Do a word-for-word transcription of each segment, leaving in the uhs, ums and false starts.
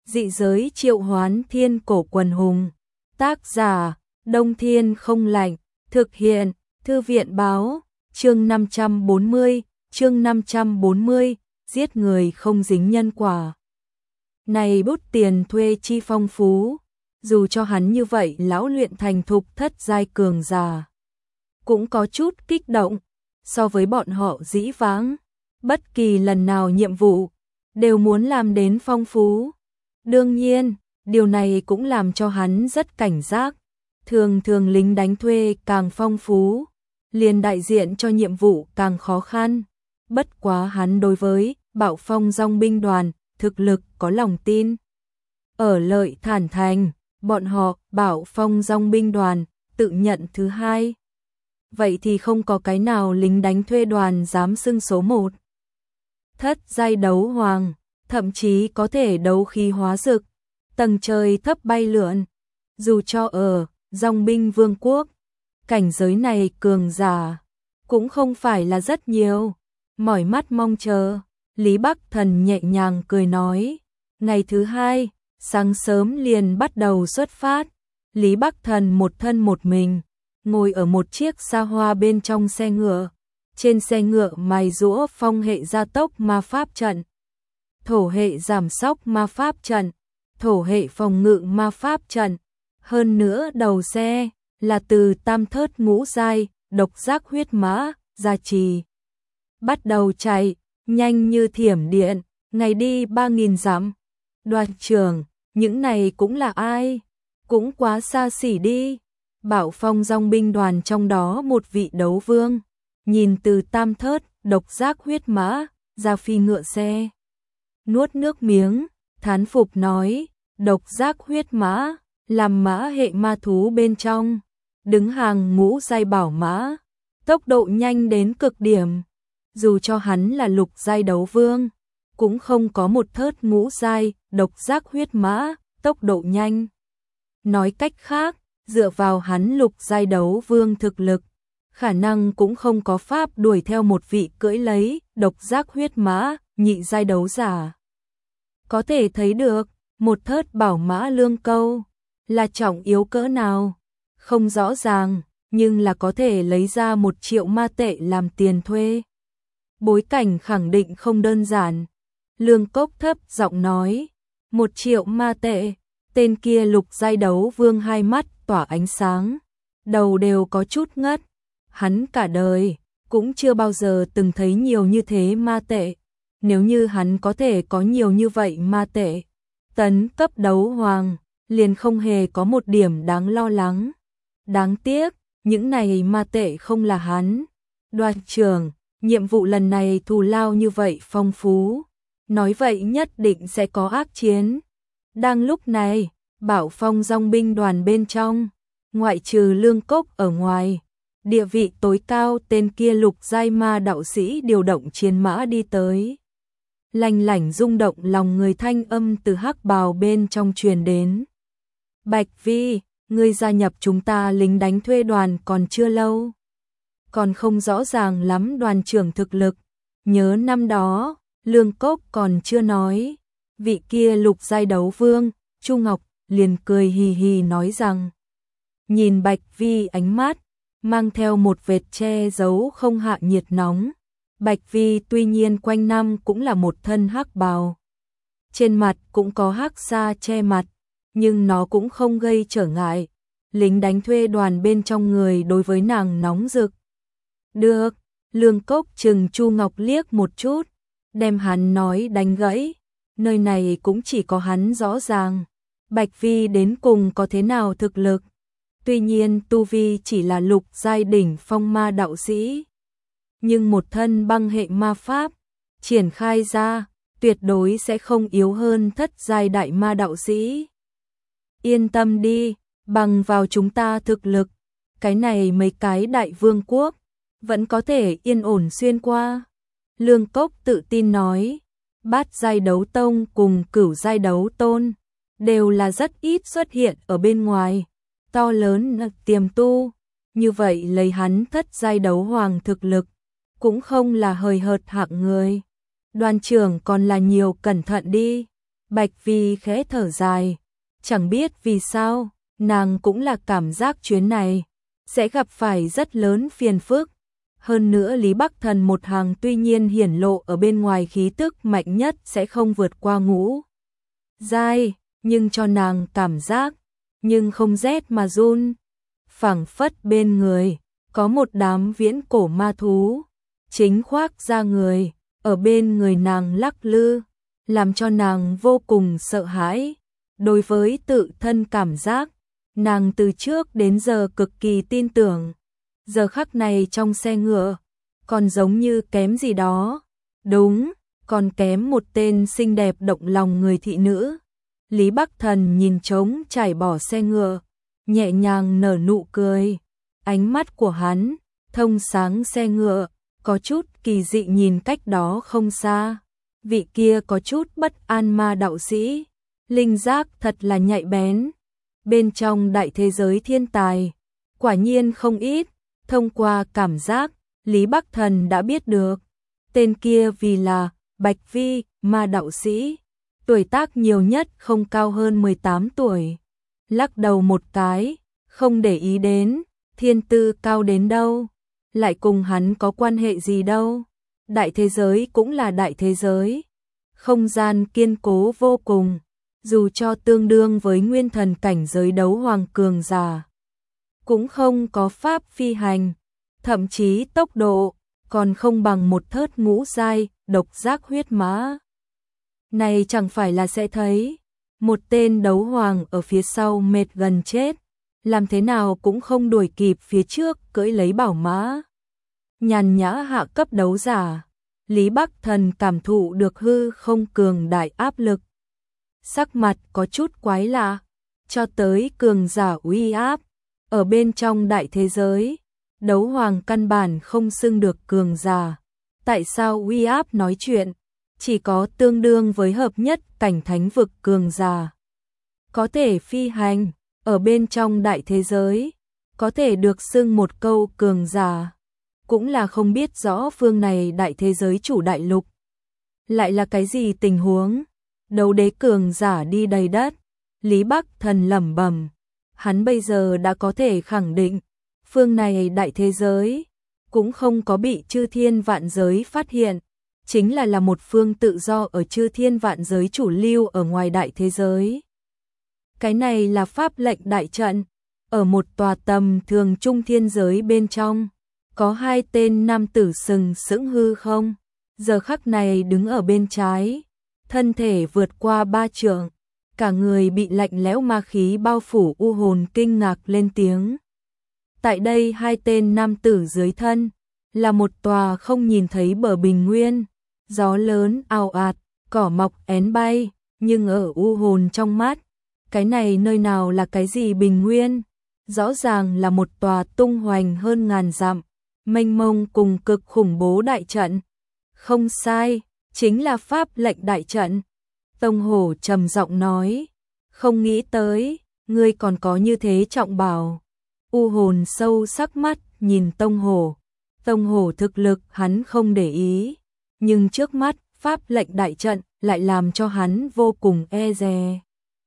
Dị giới triệu hoán thiên cổ quần hùng. Tác giả, Đông Thiên không lạnh. Thực hiện, Thư viện báo. Chương năm trăm bốn mươi, chương năm trăm bốn mươi, giết người không dính nhân quả. Này bút tiền thuê chi phong phú, dù cho hắn như vậy lão luyện thành thục thất giai cường giả, cũng có chút kích động, so với bọn họ dĩ vãng, bất kỳ lần nào nhiệm vụ, đều muốn làm đến phong phú. Đương nhiên, điều này cũng làm cho hắn rất cảnh giác, thường thường lính đánh thuê càng phong phú, liền đại diện cho nhiệm vụ càng khó khăn. Bất quá hắn đối với Bạo Phong dòng binh đoàn, thực lực có lòng tin. Ở Lợi Thản Thành, bọn họ Bạo Phong dòng binh đoàn tự nhận thứ hai. Vậy thì không có cái nào lính đánh thuê đoàn dám xưng số một. Thất giai đấu hoàng, thậm chí có thể đấu khí hóa dực, tầng trời thấp bay lượn. Dù cho ở dòng binh vương quốc, cảnh giới này cường giả cũng không phải là rất nhiều. Mỏi mắt mong chờ, Lý Bắc Thần nhẹ nhàng cười nói. Ngày thứ hai, sáng sớm liền bắt đầu xuất phát. Lý Bắc Thần một thân một mình, ngồi ở một chiếc xa hoa bên trong xe ngựa. Trên xe ngựa mài rũa phong hệ gia tốc ma pháp trận, thổ hệ giảm sóc ma pháp trận, thổ hệ phòng ngự ma pháp trận. Hơn nữa đầu xe là từ tam thớt ngũ giai, độc giác huyết mã, gia trì. Bắt đầu chạy, nhanh như thiểm điện, ngày đi ba nghìn dặm. Đoàn trưởng, những này cũng là ai? Cũng quá xa xỉ đi. Bạo Phong dòng binh đoàn trong đó một vị đấu vương, nhìn từ tam thớt, độc giác huyết mã, ra phi ngựa xe. Nuốt nước miếng, thán phục nói, độc giác huyết mã, làm mã hệ ma thú bên trong, đứng hàng ngũ giai bảo mã, tốc độ nhanh đến cực điểm. Dù cho hắn là lục giai đấu vương, cũng không có một thớt ngũ giai, độc giác huyết mã, tốc độ nhanh. Nói cách khác, dựa vào hắn lục giai đấu vương thực lực, khả năng cũng không có pháp đuổi theo một vị cưỡi lấy độc giác huyết mã, nhị giai đấu giả. Có thể thấy được, một thớt bảo mã lương câu là trọng yếu cỡ nào, không rõ ràng, nhưng là có thể lấy ra một triệu ma tệ làm tiền thuê. Bối cảnh khẳng định không đơn giản. Lương Cốc thấp giọng nói, một triệu ma tệ. Tên kia lục giai đấu vương hai mắt tỏa ánh sáng, đầu đều có chút ngất. Hắn cả đời cũng chưa bao giờ từng thấy nhiều như thế ma tệ. Nếu như hắn có thể có nhiều như vậy ma tệ, tấn cấp đấu hoàng, liền không hề có một điểm đáng lo lắng. Đáng tiếc, những này ma tệ không là hắn. Đoàn trưởng, nhiệm vụ lần này thù lao như vậy phong phú, nói vậy nhất định sẽ có ác chiến. Đang lúc này, Bạo Phong dòng binh đoàn bên trong, ngoại trừ Lương Cốc ở ngoài, địa vị tối cao tên kia lục giai ma đạo sĩ điều động chiến mã đi tới. Lanh lảnh rung động lòng người thanh âm từ hắc bào bên trong truyền đến. Bạch Vi, ngươi gia nhập chúng ta lính đánh thuê đoàn còn chưa lâu, còn không rõ ràng lắm đoàn trưởng thực lực. Nhớ năm đó, Lương Cốc còn chưa nói, vị kia lục giai đấu vương, Chu Ngọc liền cười hì hì nói rằng, nhìn Bạch Vi ánh mắt mang theo một vệt che giấu không hạ nhiệt nóng. Bạch Vi tuy nhiên quanh năm cũng là một thân hắc bào, trên mặt cũng có hắc sa che mặt, nhưng nó cũng không gây trở ngại lính đánh thuê đoàn bên trong người đối với nàng nóng rực. Được, Lương Cốc chừng Chu Ngọc liếc một chút, đem hắn nói đánh gãy. Nơi này cũng chỉ có hắn rõ ràng, Bạch Vi đến cùng có thế nào thực lực. Tuy nhiên tu vi chỉ là lục giai đỉnh phong ma đạo sĩ, nhưng một thân băng hệ ma pháp triển khai ra, tuyệt đối sẽ không yếu hơn thất giai đại ma đạo sĩ. Yên tâm đi, bằng vào chúng ta thực lực, cái này mấy cái đại vương quốc vẫn có thể yên ổn xuyên qua. Lương Cốc tự tin nói, bát giai đấu tông cùng cửu giai đấu tôn đều là rất ít xuất hiện ở bên ngoài, to lớn tiềm tu, như vậy lấy hắn thất giai đấu hoàng thực lực, cũng không là hời hợt hạng người. Đoàn trưởng còn là nhiều cẩn thận đi. Bạch Vi khẽ thở dài, chẳng biết vì sao, nàng cũng là cảm giác chuyến này sẽ gặp phải rất lớn phiền phức. Hơn nữa Lý Bắc Thần một hàng tuy nhiên hiển lộ ở bên ngoài khí tức mạnh nhất sẽ không vượt qua ngũ giai, nhưng cho nàng cảm giác, nhưng không rét mà run. Phảng phất bên người có một đám viễn cổ ma thú, chính khoác ra người, ở bên người nàng lắc lư, làm cho nàng vô cùng sợ hãi. Đối với tự thân cảm giác, nàng từ trước đến giờ cực kỳ tin tưởng. Giờ khắc này trong xe ngựa, còn giống như kém gì đó. Đúng, còn kém một tên xinh đẹp động lòng người thị nữ. Lý Bắc Thần nhìn trống trải bỏ xe ngựa, nhẹ nhàng nở nụ cười. Ánh mắt của hắn, thông sáng xe ngựa, có chút kỳ dị nhìn cách đó không xa. Vị kia có chút bất an ma đạo sĩ, linh giác thật là nhạy bén. Bên trong đại thế giới thiên tài, quả nhiên không ít. Thông qua cảm giác, Lý Bắc Thần đã biết được, tên kia vì là Bạch Vi, ma đạo sĩ, tuổi tác nhiều nhất không cao hơn mười tám tuổi. Lắc đầu một cái, không để ý đến, thiên tư cao đến đâu, lại cùng hắn có quan hệ gì đâu. Đại thế giới cũng là đại thế giới, không gian kiên cố vô cùng, dù cho tương đương với nguyên thần cảnh giới đấu hoàng cường giả, cũng không có pháp phi hành, thậm chí tốc độ còn không bằng một thớt ngũ giai độc giác huyết mã. Này chẳng phải là sẽ thấy một tên đấu hoàng ở phía sau mệt gần chết, làm thế nào cũng không đuổi kịp phía trước cưỡi lấy bảo mã. Nhàn nhã hạ cấp đấu giả, Lý Bắc Thần cảm thụ được hư không cường đại áp lực. Sắc mặt có chút quái lạ, cho tới cường giả uy áp. Ở bên trong đại thế giới, đấu hoàng căn bản không xưng được cường giả. Tại sao uy áp nói chuyện, chỉ có tương đương với hợp nhất cảnh thánh vực cường giả. Có thể phi hành, ở bên trong đại thế giới, có thể được xưng một câu cường giả. Cũng là không biết rõ phương này đại thế giới chủ đại lục. Lại là cái gì tình huống? Đấu đế cường giả đi đầy đất. Lý Bắc Thần lẩm bẩm. Hắn bây giờ đã có thể khẳng định, phương này đại thế giới cũng không có bị chư thiên vạn giới phát hiện, chính là là một phương tự do ở chư thiên vạn giới chủ lưu ở ngoài đại thế giới. Cái này là pháp lệnh đại trận, ở một tòa tầm thường trung thiên giới bên trong, có hai tên nam tử sừng sững hư không, giờ khắc này đứng ở bên trái, thân thể vượt qua ba trượng, cả người bị lạnh lẽo ma khí bao phủ. U hồn kinh ngạc lên tiếng. Tại đây hai tên nam tử dưới thân, là một tòa không nhìn thấy bờ bình nguyên, gió lớn ào ạt, cỏ mọc én bay, nhưng ở u hồn trong mắt, cái này nơi nào là cái gì bình nguyên, rõ ràng là một tòa tung hoành hơn ngàn dặm, mênh mông cùng cực khủng bố đại trận. Không sai, chính là pháp lệnh đại trận. Tông Hổ trầm giọng nói, không nghĩ tới, ngươi còn có như thế trọng bảo. U hồn sâu sắc mắt nhìn Tông Hổ. Tông Hổ thực lực hắn không để ý, nhưng trước mắt pháp lệnh đại trận lại làm cho hắn vô cùng e dè.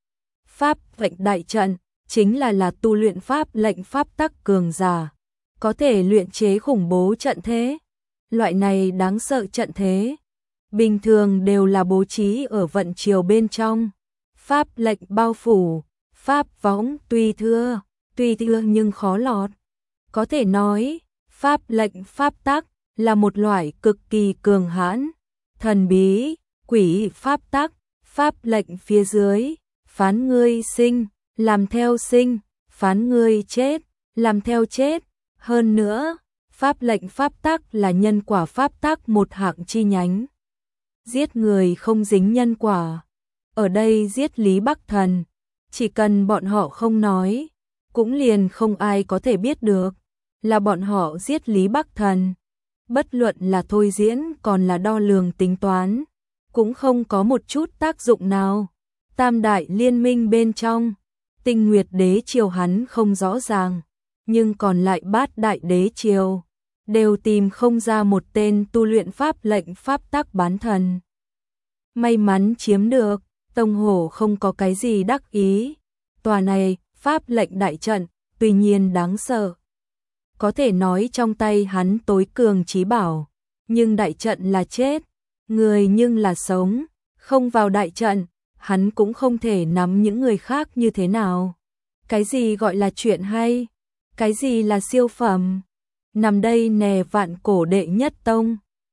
Pháp lệnh đại trận chính là là tu luyện pháp lệnh pháp tắc cường giả, có thể luyện chế khủng bố trận thế. Loại này đáng sợ trận thế, bình thường đều là bố trí ở vận chiều bên trong. Pháp lệnh bao phủ, pháp võng tuy thưa, tuy thưa nhưng khó lọt. Có thể nói, pháp lệnh pháp tắc là một loại cực kỳ cường hãn, thần bí, quỷ pháp tắc. Pháp lệnh phía dưới, phán ngươi sinh, làm theo sinh, phán ngươi chết, làm theo chết. Hơn nữa, pháp lệnh pháp tắc là nhân quả pháp tắc một hạng chi nhánh. Giết người không dính nhân quả. Ở đây giết Lý Bắc Thần, chỉ cần bọn họ không nói, cũng liền không ai có thể biết được là bọn họ giết Lý Bắc Thần. Bất luận là thôi diễn còn là đo lường tính toán, cũng không có một chút tác dụng nào. Tam đại liên minh bên trong, Tinh Nguyệt đế triều hắn không rõ ràng, nhưng còn lại bát đại đế triều đều tìm không ra một tên tu luyện pháp lệnh pháp tắc bán thần. May mắn chiếm được, Tông Hổ không có cái gì đắc ý. Tòa này, pháp lệnh đại trận, tuy nhiên đáng sợ. Có thể nói trong tay hắn tối cường chí bảo, nhưng đại trận là chết, người nhưng là sống, không vào đại trận, hắn cũng không thể nắm những người khác như thế nào. Cái gì gọi là chuyện hay? Cái gì là siêu phẩm? Nằm đây nè vạn cổ đệ nhất tông,